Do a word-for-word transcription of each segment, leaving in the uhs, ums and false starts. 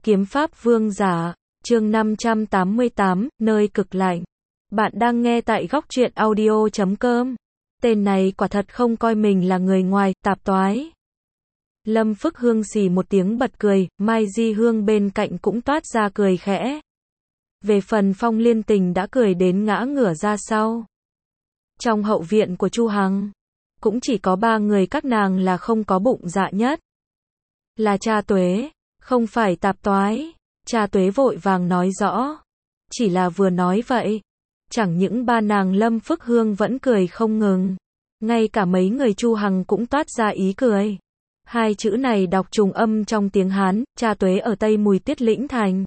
Kiếm pháp vương giả, chương năm trăm tám mươi tám, nơi cực lạnh. Bạn đang nghe tại góc truyện audio chấm com. Tên này quả thật không coi mình là người ngoài, tạp toái. Lâm Phức Hương xì một tiếng bật cười, Mai Di Hương bên cạnh cũng toát ra cười khẽ. Về phần Phong Liên Tình đã cười đến ngã ngửa ra sau. Trong hậu viện của Chu Hằng, cũng chỉ có ba người các nàng là không có bụng dạ nhất. Là Cha Tuế, không phải tạp toái. Cha Tuế vội vàng nói rõ. Chỉ là vừa nói vậy, chẳng những ba nàng Lâm Phức Hương vẫn cười không ngừng. Ngay cả mấy người Chu Hằng cũng toát ra ý cười. Hai chữ này đọc trùng âm trong tiếng Hán, Cha Tuế ở Tây Mùi Tiết Lĩnh Thành.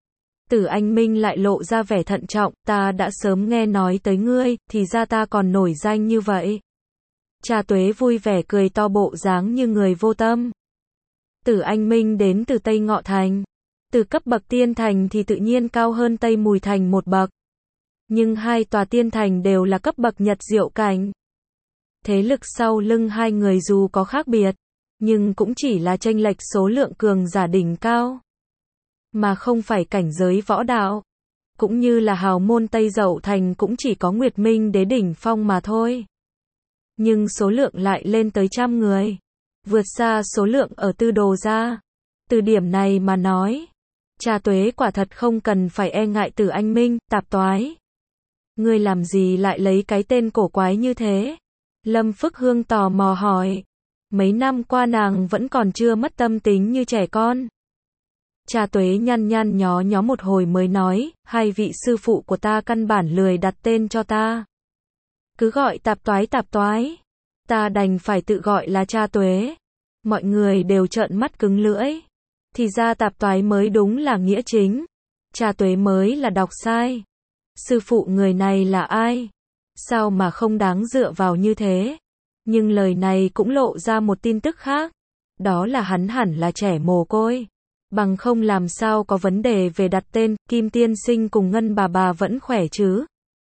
Tử Anh Minh lại lộ ra vẻ thận trọng, ta đã sớm nghe nói tới ngươi, thì ra ta còn nổi danh như vậy. Cha Tuế vui vẻ cười to bộ dáng như người vô tâm. Tử Anh Minh đến từ Tây Ngọ Thành. Từ cấp bậc tiên thành thì tự nhiên cao hơn Tây Mùi Thành một bậc. Nhưng hai tòa tiên thành đều là cấp bậc Nhật Diệu Cảnh. Thế lực sau lưng hai người dù có khác biệt, nhưng cũng chỉ là chênh lệch số lượng cường giả đỉnh cao, mà không phải cảnh giới võ đạo. Cũng như là hào môn Tây Dậu Thành cũng chỉ có Nguyệt Minh Đế đỉnh phong mà thôi. Nhưng số lượng lại lên tới trăm người, vượt xa số lượng ở Tư Đồ gia. Từ điểm này mà nói, Cha Tuế quả thật không cần phải e ngại Tử Anh Minh, tạp toái. Ngươi làm gì lại lấy cái tên cổ quái như thế? Lâm Phức Hương tò mò hỏi. Mấy năm qua nàng vẫn còn chưa mất tâm tính như trẻ con. Cha Tuế nhăn nhăn nhó nhó một hồi mới nói, hai vị sư phụ của ta căn bản lười đặt tên cho ta. Cứ gọi tạp toái tạp toái. Ta đành phải tự gọi là Cha Tuế. Mọi người đều trợn mắt cứng lưỡi. Thì ra tạp toái mới đúng là nghĩa chính. Cha Tuế mới là đọc sai. Sư phụ người này là ai? Sao mà không đáng dựa vào như thế? Nhưng lời này cũng lộ ra một tin tức khác. Đó là hắn hẳn là trẻ mồ côi. Bằng không làm sao có vấn đề về đặt tên, Kim Tiên Sinh cùng Ngân bà bà vẫn khỏe chứ?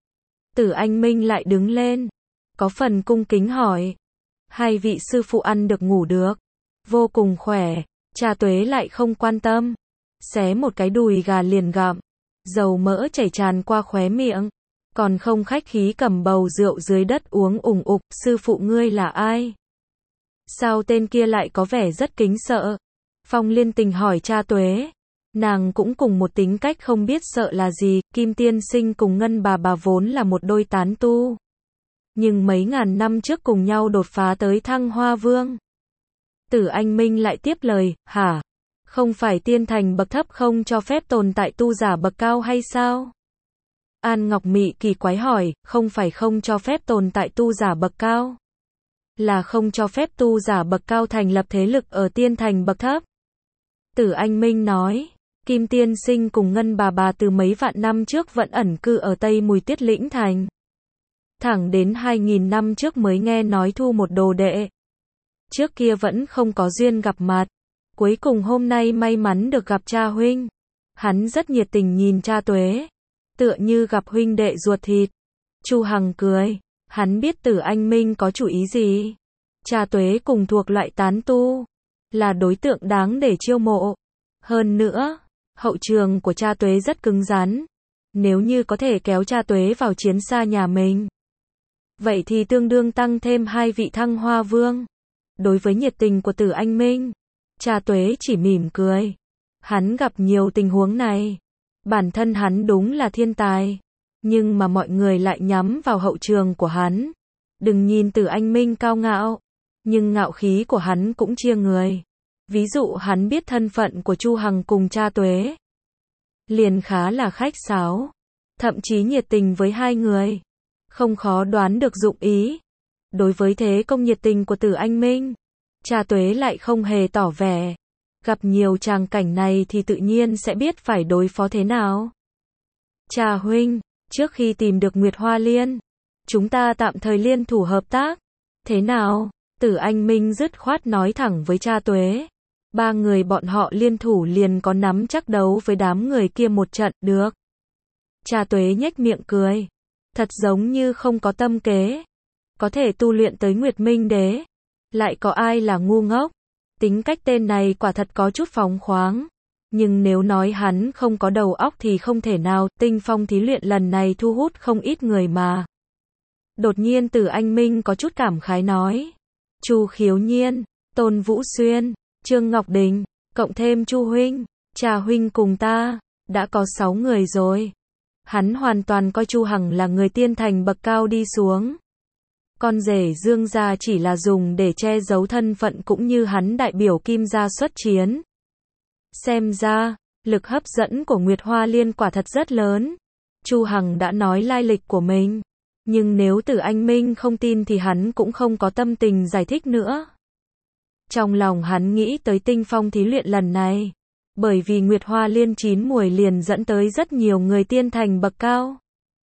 Tử Anh Minh lại đứng lên. Có phần cung kính hỏi. Hai vị sư phụ ăn được ngủ được. Vô cùng khỏe. Cha Tuế lại không quan tâm. Xé một cái đùi gà liền gặm. Dầu mỡ chảy tràn qua khóe miệng. Còn không khách khí cầm bầu rượu dưới đất uống ủng ục. Sư phụ ngươi là ai? Sao tên kia lại có vẻ rất kính sợ? Phong Liên Tình hỏi Cha Tuế. Nàng cũng cùng một tính cách không biết sợ là gì. Kim Tiên Sinh cùng Ngân bà bà vốn là một đôi tán tu. Nhưng mấy ngàn năm trước cùng nhau đột phá tới Thăng Hoa Vương. Tử Anh Minh lại tiếp lời, hả? Không phải tiên thành bậc thấp không cho phép tồn tại tu giả bậc cao hay sao? An Ngọc Mị kỳ quái hỏi, không phải không cho phép tồn tại tu giả bậc cao. Là không cho phép tu giả bậc cao thành lập thế lực ở tiên thành bậc thấp. Tử Anh Minh nói, Kim Tiên Sinh cùng Ngân bà bà từ mấy vạn năm trước vẫn ẩn cư ở Tây Mùi Tiết Lĩnh Thành. Thẳng đến hai nghìn năm trước mới nghe nói thu một đồ đệ. Trước kia vẫn không có duyên gặp mặt. Cuối cùng hôm nay may mắn được gặp cha huynh. Hắn rất nhiệt tình nhìn Cha Tuế. Tựa như gặp huynh đệ ruột thịt. Chu Hằng cười. Hắn biết Tử Anh Minh có chủ ý gì. Cha Tuế cùng thuộc loại tán tu. Là đối tượng đáng để chiêu mộ. Hơn nữa, hậu trường của Cha Tuế rất cứng rắn. Nếu như có thể kéo Cha Tuế vào chiến xa nhà mình. Vậy thì tương đương tăng thêm hai vị Thăng Hoa Vương. Đối với nhiệt tình của Tử Anh Minh, Cha Tuế chỉ mỉm cười. Hắn gặp nhiều tình huống này. Bản thân hắn đúng là thiên tài. Nhưng mà mọi người lại nhắm vào hậu trường của hắn. Đừng nhìn Tử Anh Minh cao ngạo. Nhưng ngạo khí của hắn cũng chia người. Ví dụ hắn biết thân phận của Chu Hằng cùng Cha Tuế. Liền khá là khách sáo. Thậm chí nhiệt tình với hai người. Không khó đoán được dụng ý. Đối với thế công nhiệt tình của Tử Anh Minh, Cha Tuế lại không hề tỏ vẻ. Gặp nhiều tràng cảnh này thì tự nhiên sẽ biết phải đối phó thế nào. Cha huynh, trước khi tìm được Nguyệt Hoa Liên, chúng ta tạm thời liên thủ hợp tác. Thế nào? Tử Anh Minh dứt khoát nói thẳng với Cha Tuế. Ba người bọn họ liên thủ liền có nắm chắc đấu với đám người kia một trận, được. Cha Tuế nhếch miệng cười. Thật giống như không có tâm kế. Có thể tu luyện tới Nguyệt Minh Đế. Lại có ai là ngu ngốc. Tính cách tên này quả thật có chút phóng khoáng. Nhưng nếu nói hắn không có đầu óc thì không thể nào, tinh phong thí luyện lần này thu hút không ít người mà. Đột nhiên Từ Anh Minh có chút cảm khái nói. Chu Khiếu Nhiên, Tôn Vũ Xuyên, Trương Ngọc Đình, cộng thêm Chu Huynh, Trà Huynh cùng ta, đã có sáu người rồi. Hắn hoàn toàn coi Chu Hằng là người tiên thành bậc cao đi xuống. Con rể Dương gia chỉ là dùng để che giấu thân phận cũng như hắn đại biểu Kim gia xuất chiến. Xem ra, lực hấp dẫn của Nguyệt Hoa Liên quả thật rất lớn. Chu Hằng đã nói lai lịch của mình. Nhưng nếu Từ Anh Minh không tin thì hắn cũng không có tâm tình giải thích nữa. Trong lòng hắn nghĩ tới tinh phong thí luyện lần này. Bởi vì Nguyệt Hoa Liên chín muồi liền dẫn tới rất nhiều người tiên thành bậc cao.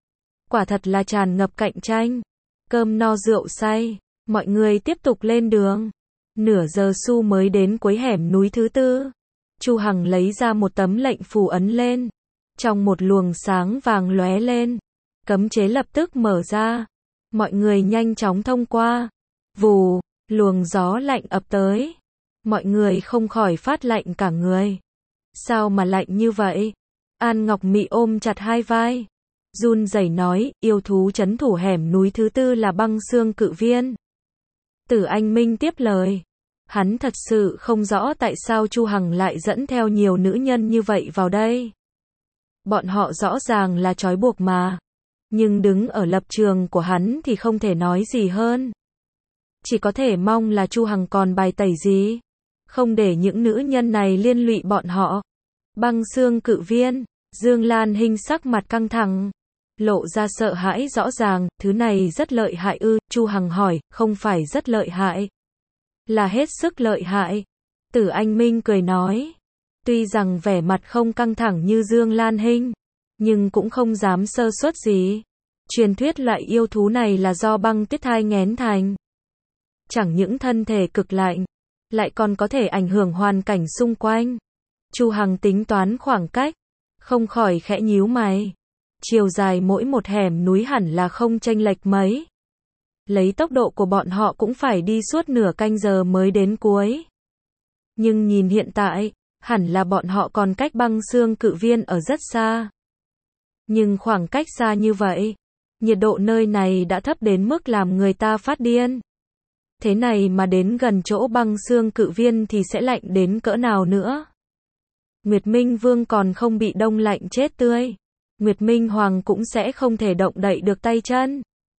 Quả thật là tràn ngập cạnh tranh. Cơm no rượu say, mọi người tiếp tục lên đường. Nửa giờ Su mới đến cuối hẻm núi thứ tư. Chu Hằng lấy ra một tấm lệnh phù ấn lên. Trong một luồng sáng vàng lóe lên. Cấm chế lập tức mở ra. Mọi người nhanh chóng thông qua. Vù, luồng gió lạnh ập tới. Mọi người không khỏi phát lạnh cả người. Sao mà lạnh như vậy? An Ngọc Mị ôm chặt hai vai. Run rẩy nói, yêu thú trấn thủ hẻm núi thứ tư là băng xương cự viên. Tử Anh Minh tiếp lời. Hắn thật sự không rõ tại sao Chu Hằng lại dẫn theo nhiều nữ nhân như vậy vào đây. Bọn họ rõ ràng là trói buộc mà. Nhưng đứng ở lập trường của hắn thì không thể nói gì hơn. Chỉ có thể mong là Chu Hằng còn bài tẩy gì. Không để những nữ nhân này liên lụy bọn họ. Băng xương cự viên, Dương Lan Hinh sắc mặt căng thẳng. Lộ ra sợ hãi rõ ràng, thứ này rất lợi hại ư, Chu Hằng hỏi, không phải rất lợi hại. Là hết sức lợi hại. Tử Anh Minh cười nói. Tuy rằng vẻ mặt không căng thẳng như Dương Lan Hinh, nhưng cũng không dám sơ suất gì. Truyền thuyết loại yêu thú này là do băng tuyết thai nghén thành. Chẳng những thân thể cực lạnh, lại còn có thể ảnh hưởng hoàn cảnh xung quanh. Chu Hằng tính toán khoảng cách, không khỏi khẽ nhíu mày. Chiều dài mỗi một hẻm núi hẳn là không chênh lệch mấy. Lấy tốc độ của bọn họ cũng phải đi suốt nửa canh giờ mới đến cuối. Nhưng nhìn hiện tại, hẳn là bọn họ còn cách băng xương cự viên ở rất xa. Nhưng khoảng cách xa như vậy, nhiệt độ nơi này đã thấp đến mức làm người ta phát điên. Thế này mà đến gần chỗ băng xương cự viên thì sẽ lạnh đến cỡ nào nữa? Nguyệt Minh Vương còn không bị đông lạnh chết tươi. Nguyệt Minh Hoàng cũng sẽ không thể động đậy được tay chân.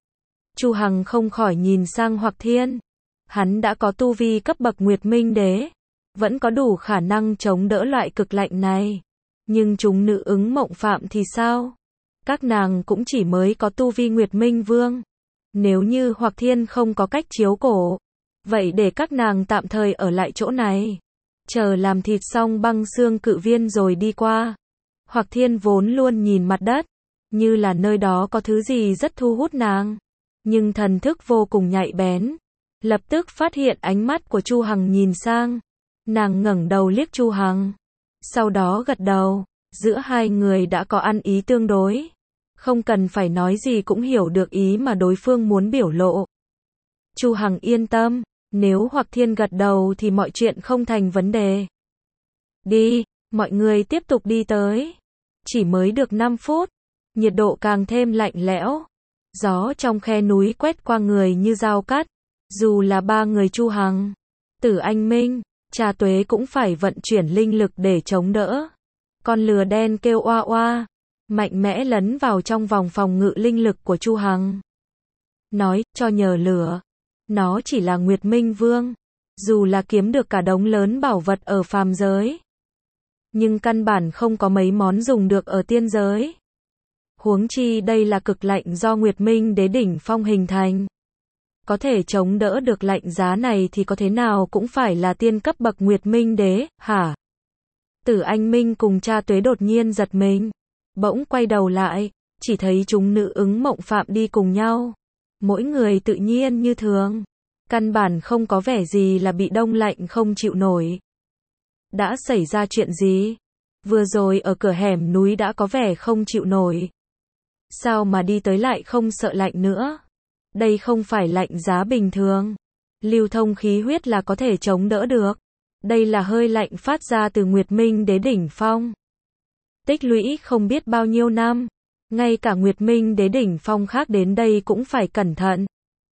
Chu Hằng không khỏi nhìn sang Hoặc Thiên. Hắn đã có tu vi cấp bậc Nguyệt Minh Đế, vẫn có đủ khả năng chống đỡ loại cực lạnh này. Nhưng chúng nữ ứng Mộng Phạm thì sao? Các nàng cũng chỉ mới có tu vi Nguyệt Minh Vương. Nếu như Hoặc Thiên không có cách chiếu cổ, vậy để các nàng tạm thời ở lại chỗ này, chờ làm thịt xong băng xương cự viên rồi đi qua. Hoặc Thiên vốn luôn nhìn mặt đất, như là nơi đó có thứ gì rất thu hút nàng. Nhưng thần thức vô cùng nhạy bén, lập tức phát hiện ánh mắt của Chu Hằng nhìn sang. Nàng ngẩng đầu liếc Chu Hằng, sau đó gật đầu. Giữa hai người đã có ăn ý tương đối, không cần phải nói gì cũng hiểu được ý mà đối phương muốn biểu lộ. Chu Hằng yên tâm, nếu Hoặc Thiên gật đầu thì mọi chuyện không thành vấn đề. Đi, mọi người tiếp tục đi tới. Chỉ mới được năm phút, nhiệt độ càng thêm lạnh lẽo. Gió trong khe núi quét qua người như dao cắt. Dù là ba người Chu Hằng, Tử Anh Minh, Trà Tuế cũng phải vận chuyển linh lực để chống đỡ. Con lừa đen kêu oa oa, mạnh mẽ lấn vào trong vòng phòng ngự linh lực của Chu Hằng. Nói, cho nhờ lửa. Nó chỉ là Nguyệt Minh Vương. Dù là kiếm được cả đống lớn bảo vật ở phàm giới, nhưng căn bản không có mấy món dùng được ở tiên giới. Huống chi đây là cực lạnh do Nguyệt Minh Đế đỉnh phong hình thành. Có thể chống đỡ được lạnh giá này thì có thế nào cũng phải là tiên cấp bậc Nguyệt Minh Đế, hả? Tử Anh Minh cùng Trà Tuế đột nhiên giật mình. Bỗng quay đầu lại, chỉ thấy chúng nữ ứng Mộng Phạm đi cùng nhau. Mỗi người tự nhiên như thường. Căn bản không có vẻ gì là bị đông lạnh không chịu nổi. Đã xảy ra chuyện gì? Vừa rồi ở cửa hẻm núi đã có vẻ không chịu nổi. Sao mà đi tới lại không sợ lạnh nữa? Đây không phải lạnh giá bình thường. Lưu thông khí huyết là có thể chống đỡ được. Đây là hơi lạnh phát ra từ Nguyệt Minh Đế đỉnh phong. Tích lũy không biết bao nhiêu năm. Ngay cả Nguyệt Minh Đế đỉnh phong khác đến đây cũng phải cẩn thận.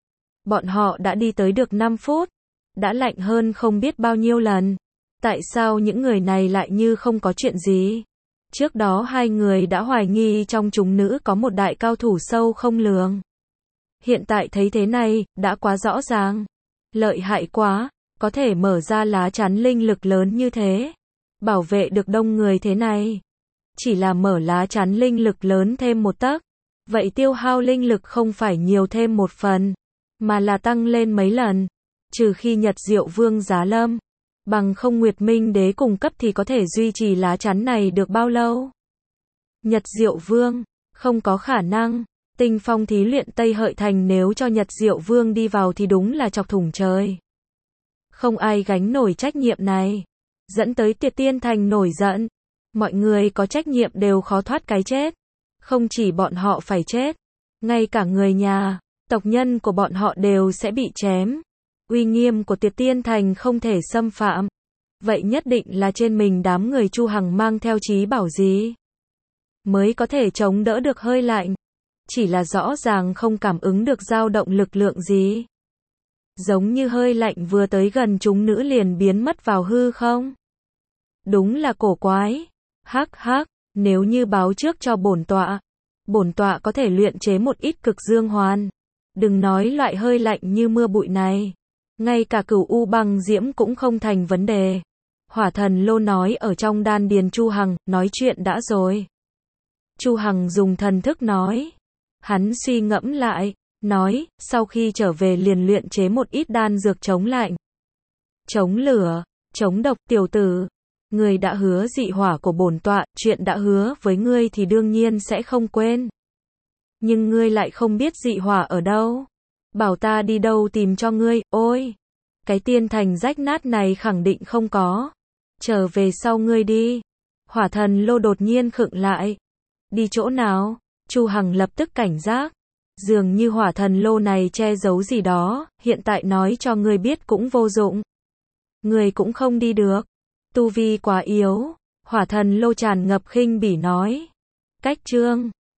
Bọn họ đã đi tới được năm phút. Đã lạnh hơn không biết bao nhiêu lần. Tại sao những người này lại như không có chuyện gì? Trước đó hai người đã hoài nghi trong chúng nữ có một đại cao thủ sâu không lường. Hiện tại thấy thế này, đã quá rõ ràng. Lợi hại quá, có thể mở ra lá chắn linh lực lớn như thế. Bảo vệ được đông người thế này. Chỉ là mở lá chắn linh lực lớn thêm một tấc. Vậy tiêu hao linh lực không phải nhiều thêm một phần, mà là tăng lên mấy lần. Trừ khi Nhật Diệu Vương giá lâm. Bằng không Nguyệt Minh Đế cùng cấp thì có thể duy trì lá chắn này được bao lâu? Nhật Diệu Vương, không có khả năng. Tinh phong thí luyện Tây Hợi Thành nếu cho Nhật Diệu Vương đi vào thì đúng là chọc thủng trời. Không ai gánh nổi trách nhiệm này. Dẫn tới Tiệt Tiên Thành nổi giận. Mọi người có trách nhiệm đều khó thoát cái chết. Không chỉ bọn họ phải chết. Ngay cả người nhà, tộc nhân của bọn họ đều sẽ bị chém. Uy nghiêm của Tiệt Tiên Thành không thể xâm phạm. Vậy nhất định là trên mình đám người Chu Hằng mang theo trí bảo gì mới có thể chống đỡ được hơi lạnh. Chỉ là rõ ràng không cảm ứng được dao động lực lượng gì. Giống như hơi lạnh vừa tới gần chúng nữ liền biến mất vào hư không. Đúng là cổ quái. Hắc hắc, nếu như báo trước cho bổn tọa, bổn tọa có thể luyện chế một ít cực dương hoàn. Đừng nói loại hơi lạnh như mưa bụi này. Ngay cả cửu u băng diễm cũng không thành vấn đề. Hỏa thần lô nói ở trong đan điền Chu Hằng, nói chuyện đã rồi. Chu Hằng dùng thần thức nói. Hắn suy ngẫm lại, nói, sau khi trở về liền luyện chế một ít đan dược chống lạnh, chống lửa, chống độc. Tiểu tử, người đã hứa dị hỏa của bổn tọa, chuyện đã hứa với ngươi thì đương nhiên sẽ không quên. Nhưng ngươi lại không biết dị hỏa ở đâu. Bảo ta đi đâu tìm cho ngươi, ôi. Cái tiên thành rách nát này khẳng định không có. Trở về sau ngươi đi. Hỏa thần lô đột nhiên khựng lại. Đi chỗ nào? Chu Hằng lập tức cảnh giác. Dường như hỏa thần lô này che giấu gì đó, hiện tại nói cho ngươi biết cũng vô dụng. Ngươi cũng không đi được. Tu vi quá yếu. Hỏa thần lô tràn ngập khinh bỉ nói. Cách chương